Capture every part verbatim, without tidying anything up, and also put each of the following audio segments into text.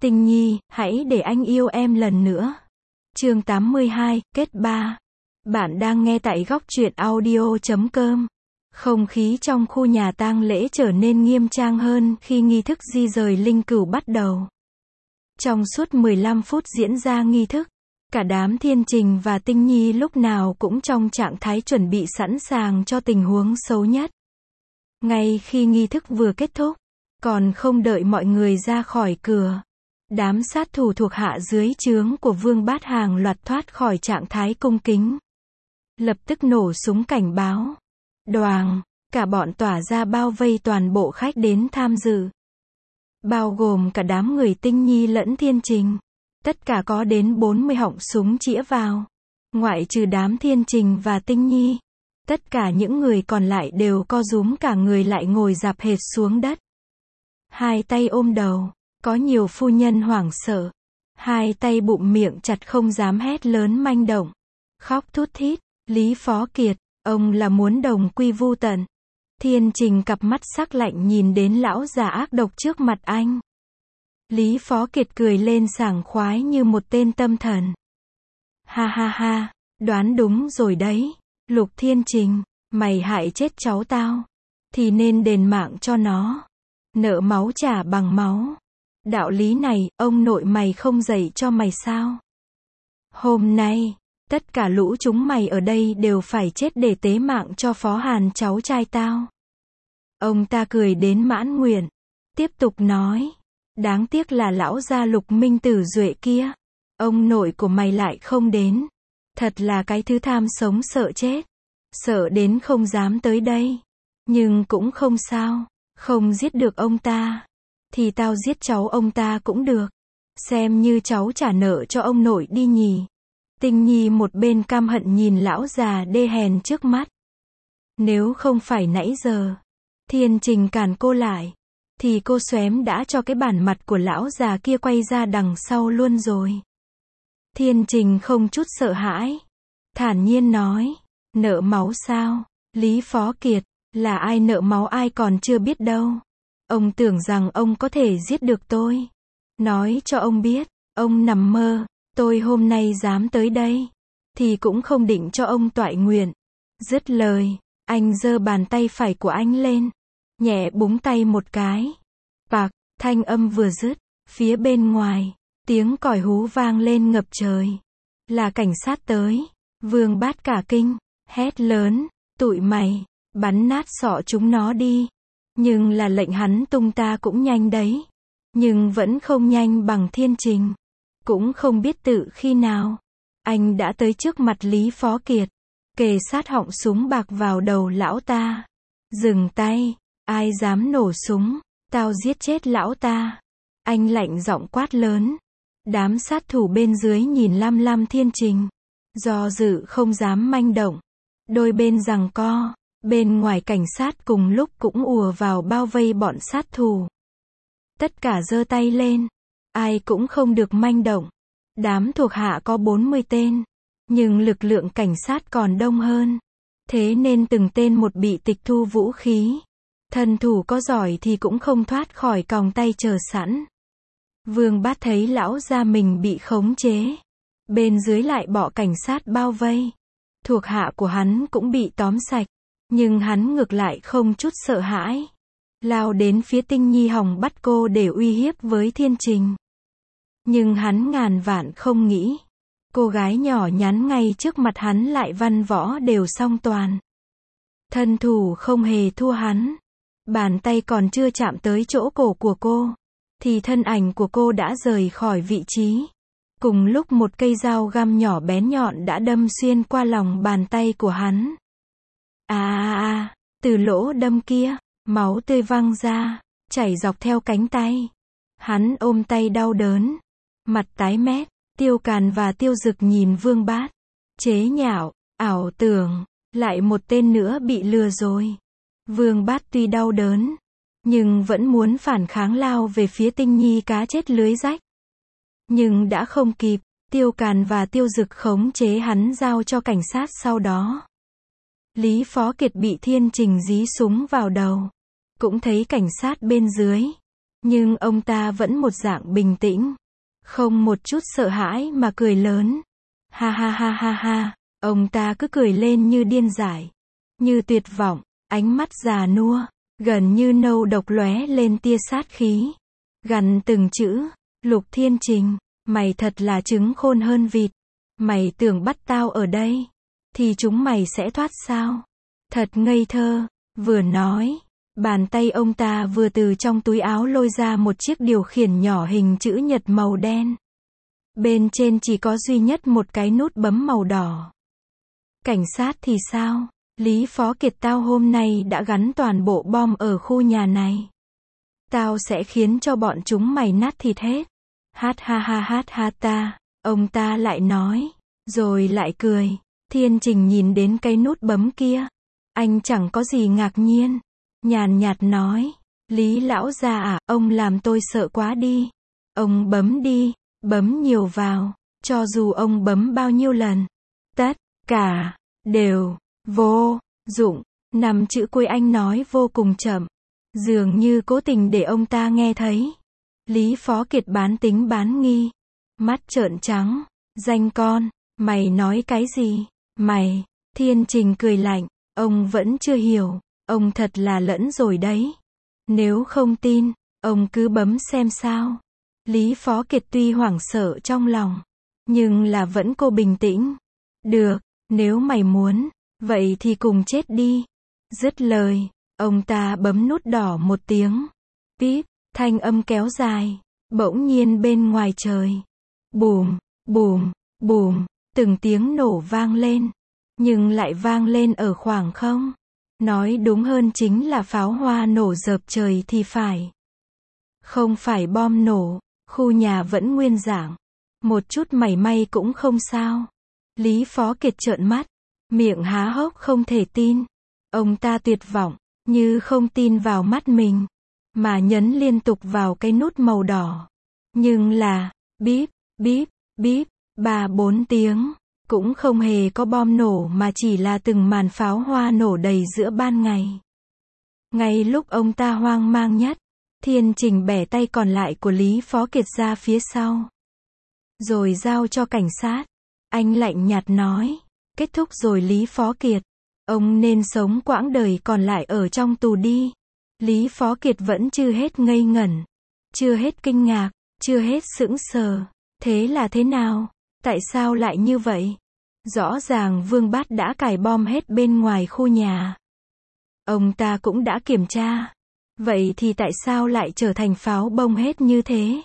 Tinh Nhi, hãy để anh yêu em lần nữa. Chương tám mươi hai, kết ba. Bạn đang nghe tại góc truyện audio chấm com. Không khí trong khu nhà tang lễ trở nên nghiêm trang hơn khi nghi thức di rời linh cữu bắt đầu. Trong suốt mười lăm phút diễn ra nghi thức, cả đám Thiên Trình và Tinh Nhi lúc nào cũng trong trạng thái chuẩn bị sẵn sàng cho tình huống xấu nhất. Ngay khi nghi thức vừa kết thúc, còn không đợi mọi người ra khỏi cửa, đám sát thủ thuộc hạ dưới trướng của Vương Bát hàng loạt thoát khỏi trạng thái cung kính. Lập tức nổ súng cảnh báo. Đoàng, cả bọn tỏa ra bao vây toàn bộ khách đến tham dự. Bao gồm cả đám người Tinh Nhi lẫn Thiên Trình. Tất cả có đến bốn mươi họng súng chĩa vào. Ngoại trừ đám Thiên Trình và Tinh Nhi. Tất cả những người còn lại đều co rúm cả người lại ngồi rạp hệt xuống đất. Hai tay ôm đầu. Có nhiều phu nhân hoảng sợ. Hai tay bụm miệng chặt không dám hét lớn manh động. Khóc thút thít. Lý Phó Kiệt, ông là muốn đồng quy vu tận. Thiên Trình cặp mắt sắc lạnh nhìn đến lão già ác độc trước mặt anh. Lý Phó Kiệt cười lên sảng khoái như một tên tâm thần. Ha ha ha, đoán đúng rồi đấy. Lục Thiên Trình, mày hại chết cháu tao. Thì nên đền mạng cho nó. Nợ máu trả bằng máu. Đạo lý này, ông nội mày không dạy cho mày sao? Hôm nay, tất cả lũ chúng mày ở đây đều phải chết để tế mạng cho Phó Hàn cháu trai tao. Ông ta cười đến mãn nguyện. Tiếp tục nói. Đáng tiếc là lão gia Lục Minh Tử Duệ kia. Ông nội của mày lại không đến. Thật là cái thứ tham sống sợ chết. Sợ đến không dám tới đây. Nhưng cũng không sao. Không giết được ông ta. Thì tao giết cháu ông ta cũng được. Xem như cháu trả nợ cho ông nội đi nhỉ. Tinh Nhi một bên căm hận nhìn lão già đê hèn trước mắt. Nếu không phải nãy giờ Thiên Trình cản cô lại, thì cô xóém đã cho cái bản mặt của lão già kia quay ra đằng sau luôn rồi. Thiên Trình không chút sợ hãi, thản nhiên nói. Nợ máu sao? Lý Phó Kiệt, là ai nợ máu ai còn chưa biết đâu. Ông tưởng rằng ông có thể giết được tôi. Nói cho ông biết, ông nằm mơ. Tôi hôm nay dám tới đây, thì cũng không định cho ông toại nguyện. Dứt lời, anh giơ bàn tay phải của anh lên, nhẹ búng tay một cái. Bạc, thanh âm vừa dứt, phía bên ngoài, tiếng còi hú vang lên ngập trời. Là cảnh sát tới. Vương Bát cả kinh, hét lớn, tụi mày, bắn nát sọ chúng nó đi. Nhưng là lệnh hắn tung ta cũng nhanh đấy. Nhưng vẫn không nhanh bằng Thiên Trình. Cũng không biết tự khi nào, anh đã tới trước mặt Lý Phó Kiệt, kề sát họng súng bạc vào đầu lão ta. Dừng tay, ai dám nổ súng, tao giết chết lão ta. Anh lạnh giọng quát lớn. Đám sát thủ bên dưới nhìn lam lam Thiên Trình, do dự không dám manh động. Đôi bên giằng co, bên ngoài cảnh sát cùng lúc cũng ùa vào bao vây bọn sát thủ. Tất cả giơ tay lên. Ai cũng không được manh động. Đám thuộc hạ có bốn mươi tên. Nhưng lực lượng cảnh sát còn đông hơn. Thế nên từng tên một bị tịch thu vũ khí. Thần thủ có giỏi thì cũng không thoát khỏi còng tay chờ sẵn. Vương Bát thấy lão gia mình bị khống chế. Bên dưới lại bỏ cảnh sát bao vây. Thuộc hạ của hắn cũng bị tóm sạch. Nhưng hắn ngược lại không chút sợ hãi. Lao đến phía Tinh Nhi hòng bắt cô để uy hiếp với Thiên Trình. Nhưng hắn ngàn vạn không nghĩ. Cô gái nhỏ nhắn ngay trước mặt hắn lại văn võ đều song toàn. Thân thủ không hề thua hắn. Bàn tay còn chưa chạm tới chỗ cổ của cô. Thì thân ảnh của cô đã rời khỏi vị trí. Cùng lúc một cây dao găm nhỏ bén nhọn đã đâm xuyên qua lòng bàn tay của hắn. À à à, từ lỗ đâm kia, máu tươi văng ra, chảy dọc theo cánh tay. Hắn ôm tay đau đớn. Mặt tái mét, Tiêu Càn và Tiêu Dực nhìn Vương Bát. Chế nhạo, ảo tưởng, lại một tên nữa bị lừa rồi. Vương Bát tuy đau đớn, nhưng vẫn muốn phản kháng lao về phía Tinh Nhi cá chết lưới rách. Nhưng đã không kịp, Tiêu Càn và Tiêu Dực khống chế hắn giao cho cảnh sát sau đó. Lý Phó Kiệt bị Thiên Trình dí súng vào đầu. Cũng thấy cảnh sát bên dưới. Nhưng ông ta vẫn một dạng bình tĩnh. Không một chút sợ hãi mà cười lớn. Ha ha ha ha ha. Ông ta cứ cười lên như điên dại. Như tuyệt vọng. Ánh mắt già nua. Gần như nâu độc lóe lên tia sát khí. Gằn từng chữ. Lục Thiên Trình. Mày thật là trứng khôn hơn vịt. Mày tưởng bắt tao ở đây. Thì chúng mày sẽ thoát sao? Thật ngây thơ. Vừa nói. Bàn tay ông ta vừa từ trong túi áo lôi ra một chiếc điều khiển nhỏ hình chữ nhật màu đen. Bên trên chỉ có duy nhất một cái nút bấm màu đỏ. Cảnh sát thì sao? Lý Phó Kiệt, tao hôm nay đã gắn toàn bộ bom ở khu nhà này. Tao sẽ khiến cho bọn chúng mày nát thịt hết. Hát ha ha hát ha ta. Ông ta lại nói. Rồi lại cười. Thiên Trình nhìn đến cái nút bấm kia. Anh chẳng có gì ngạc nhiên. Nhàn nhạt nói. Lý lão gia à, ông làm tôi sợ quá đi. Ông bấm đi. Bấm nhiều vào. Cho dù ông bấm bao nhiêu lần. Tất cả. Đều. Vô dụng. Năm chữ cuối anh nói vô cùng chậm. Dường như cố tình để ông ta nghe thấy. Lý Phó Kiệt bán tính bán nghi. Mắt trợn trắng. Danh con. Mày nói cái gì? Mày. Thiên Trình cười lạnh. Ông vẫn chưa hiểu. Ông thật là lẫn rồi đấy. Nếu không tin, ông cứ bấm xem sao. Lý Phó Kiệt tuy hoảng sợ trong lòng. Nhưng là vẫn cô bình tĩnh. Được, nếu mày muốn. Vậy thì cùng chết đi. Dứt lời. Ông ta bấm nút đỏ một tiếng. Píp, thanh âm kéo dài. Bỗng nhiên bên ngoài trời. Bùm, bùm, bùm. Từng tiếng nổ vang lên. Nhưng lại vang lên ở khoảng không. Nói đúng hơn chính là pháo hoa nổ dợp trời thì phải. Không phải bom nổ. Khu nhà vẫn nguyên dạng. Một chút mảy may cũng không sao. Lý Phó Kiệt trợn mắt. Miệng há hốc không thể tin. Ông ta tuyệt vọng. Như không tin vào mắt mình. Mà nhấn liên tục vào cái nút màu đỏ. Nhưng là. Bíp, bíp, bíp. Ba bốn tiếng. Cũng không hề có bom nổ mà chỉ là từng màn pháo hoa nổ đầy giữa ban ngày. Ngay lúc ông ta hoang mang nhất. Thiên Trình bẻ tay còn lại của Lý Phó Kiệt ra phía sau. Rồi giao cho cảnh sát. Anh lạnh nhạt nói. Kết thúc rồi Lý Phó Kiệt. Ông nên sống quãng đời còn lại ở trong tù đi. Lý Phó Kiệt vẫn chưa hết ngây ngẩn. Chưa hết kinh ngạc. Chưa hết sững sờ. Thế là thế nào? Tại sao lại như vậy? Rõ ràng Vương Bát đã cài bom hết bên ngoài khu nhà. Ông ta cũng đã kiểm tra. Vậy thì tại sao lại trở thành pháo bông hết như thế?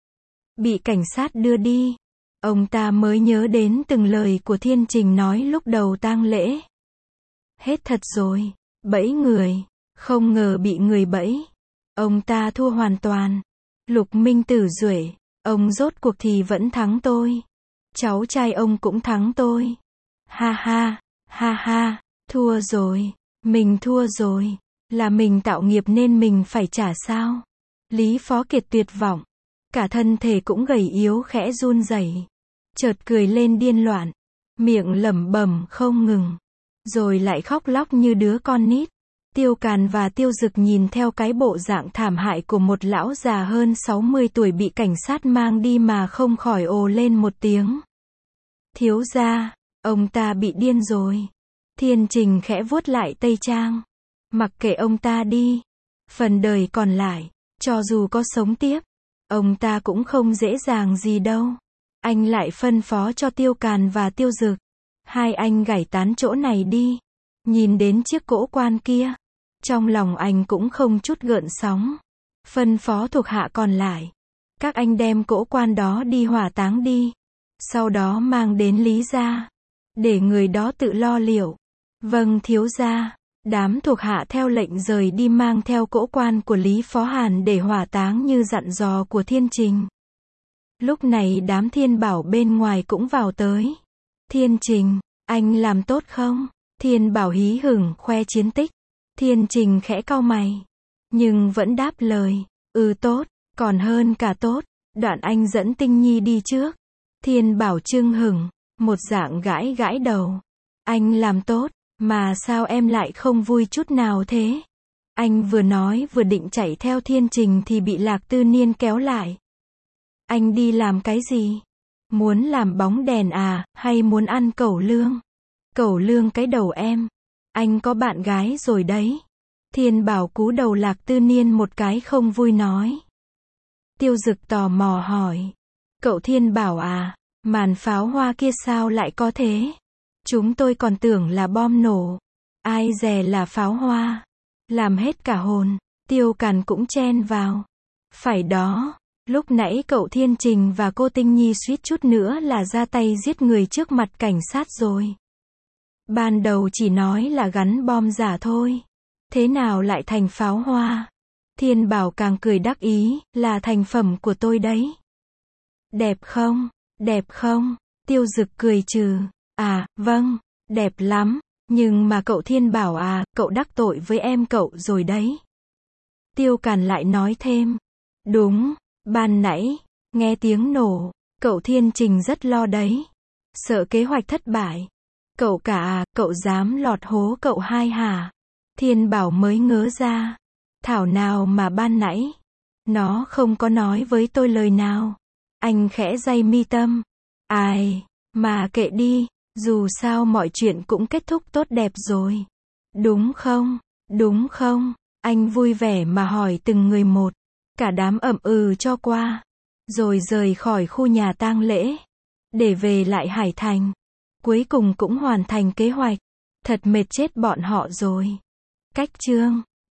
Bị cảnh sát đưa đi. Ông ta mới nhớ đến từng lời của Thiên Trình nói lúc đầu tang lễ. Hết thật rồi. Bẫy người. Không ngờ bị người bẫy. Ông ta thua hoàn toàn. Lục Minh Tử Duệ. Ông rốt cuộc thì vẫn thắng tôi. Cháu trai ông cũng thắng tôi. Ha ha. Ha ha. Thua rồi. Mình thua rồi. Là mình tạo nghiệp nên mình phải trả sao? Lý Phó Kiệt tuyệt vọng. Cả thân thể cũng gầy yếu khẽ run rẩy. Chợt cười lên điên loạn. Miệng lẩm bẩm không ngừng. Rồi lại khóc lóc như đứa con nít. Tiêu Càn và Tiêu Dực nhìn theo cái bộ dạng thảm hại của một lão già hơn sáu mươi tuổi bị cảnh sát mang đi mà không khỏi ồ lên một tiếng. Thiếu gia, ông ta bị điên rồi. Thiên Trình khẽ vuốt lại tây trang. Mặc kệ ông ta đi. Phần đời còn lại, cho dù có sống tiếp, ông ta cũng không dễ dàng gì đâu. Anh lại phân phó cho Tiêu Càn và Tiêu Dực. Hai anh gảy tán chỗ này đi. Nhìn đến chiếc cỗ quan kia. Trong lòng anh cũng không chút gợn sóng. Phân phó thuộc hạ còn lại. Các anh đem cỗ quan đó đi hỏa táng đi. Sau đó mang đến Lý gia. Để người đó tự lo liệu. Vâng thiếu gia. Đám thuộc hạ theo lệnh rời đi mang theo cỗ quan của Lý Phó Hàn để hỏa táng như dặn dò của Thiên Trình. Lúc này đám Thiên Bảo bên ngoài cũng vào tới. Thiên Trình, anh làm tốt không? Thiên Bảo hí hửng khoe chiến tích. Thiên Trình khẽ cau mày. Nhưng vẫn đáp lời. Ừ tốt, còn hơn cả tốt. Đoạn anh dẫn Tinh Nhi đi trước. Thiên Bảo trưng hửng. Một dạng gãi gãi đầu. Anh làm tốt. Mà sao em lại không vui chút nào thế? Anh vừa nói vừa định chạy theo Thiên Trình thì bị Lạc Tư Niên kéo lại. Anh đi làm cái gì? Muốn làm bóng đèn à, hay muốn ăn cẩu lương? Cẩu lương cái đầu em. Anh có bạn gái rồi đấy. Thiên Bảo cú đầu Lạc Tư Niên một cái không vui nói. Tiêu Dực tò mò hỏi. Cậu Thiên Bảo à, màn pháo hoa kia sao lại có thế? Chúng tôi còn tưởng là bom nổ. Ai dè là pháo hoa. Làm hết cả hồn. Tiêu Càn cũng chen vào. Phải đó, lúc nãy cậu Thiên Trình và cô Tinh Nhi suýt chút nữa là ra tay giết người trước mặt cảnh sát rồi. Ban đầu chỉ nói là gắn bom giả thôi. Thế nào lại thành pháo hoa? Thiên Bảo càng cười đắc ý, là thành phẩm của tôi đấy. Đẹp không? Đẹp không? Tiêu Dực cười trừ. À, vâng, đẹp lắm. Nhưng mà cậu Thiên Bảo à, cậu đắc tội với em cậu rồi đấy. Tiêu Càn lại nói thêm. Đúng, ban nãy, nghe tiếng nổ, cậu Thiên Trình rất lo đấy. Sợ kế hoạch thất bại. Cậu cả à, cậu dám lọt hố cậu hai hả? Thiên Bảo mới ngớ ra. Thảo nào mà ban nãy, nó không có nói với tôi lời nào. Anh khẽ day mi tâm. Ai, mà kệ đi, dù sao mọi chuyện cũng kết thúc tốt đẹp rồi. Đúng không? Đúng không? Anh vui vẻ mà hỏi từng người một. Cả đám ậm ừ cho qua. Rồi rời khỏi khu nhà tang lễ. Để về lại Hải Thành. Cuối cùng cũng hoàn thành kế hoạch. Thật mệt chết bọn họ rồi. Cách chương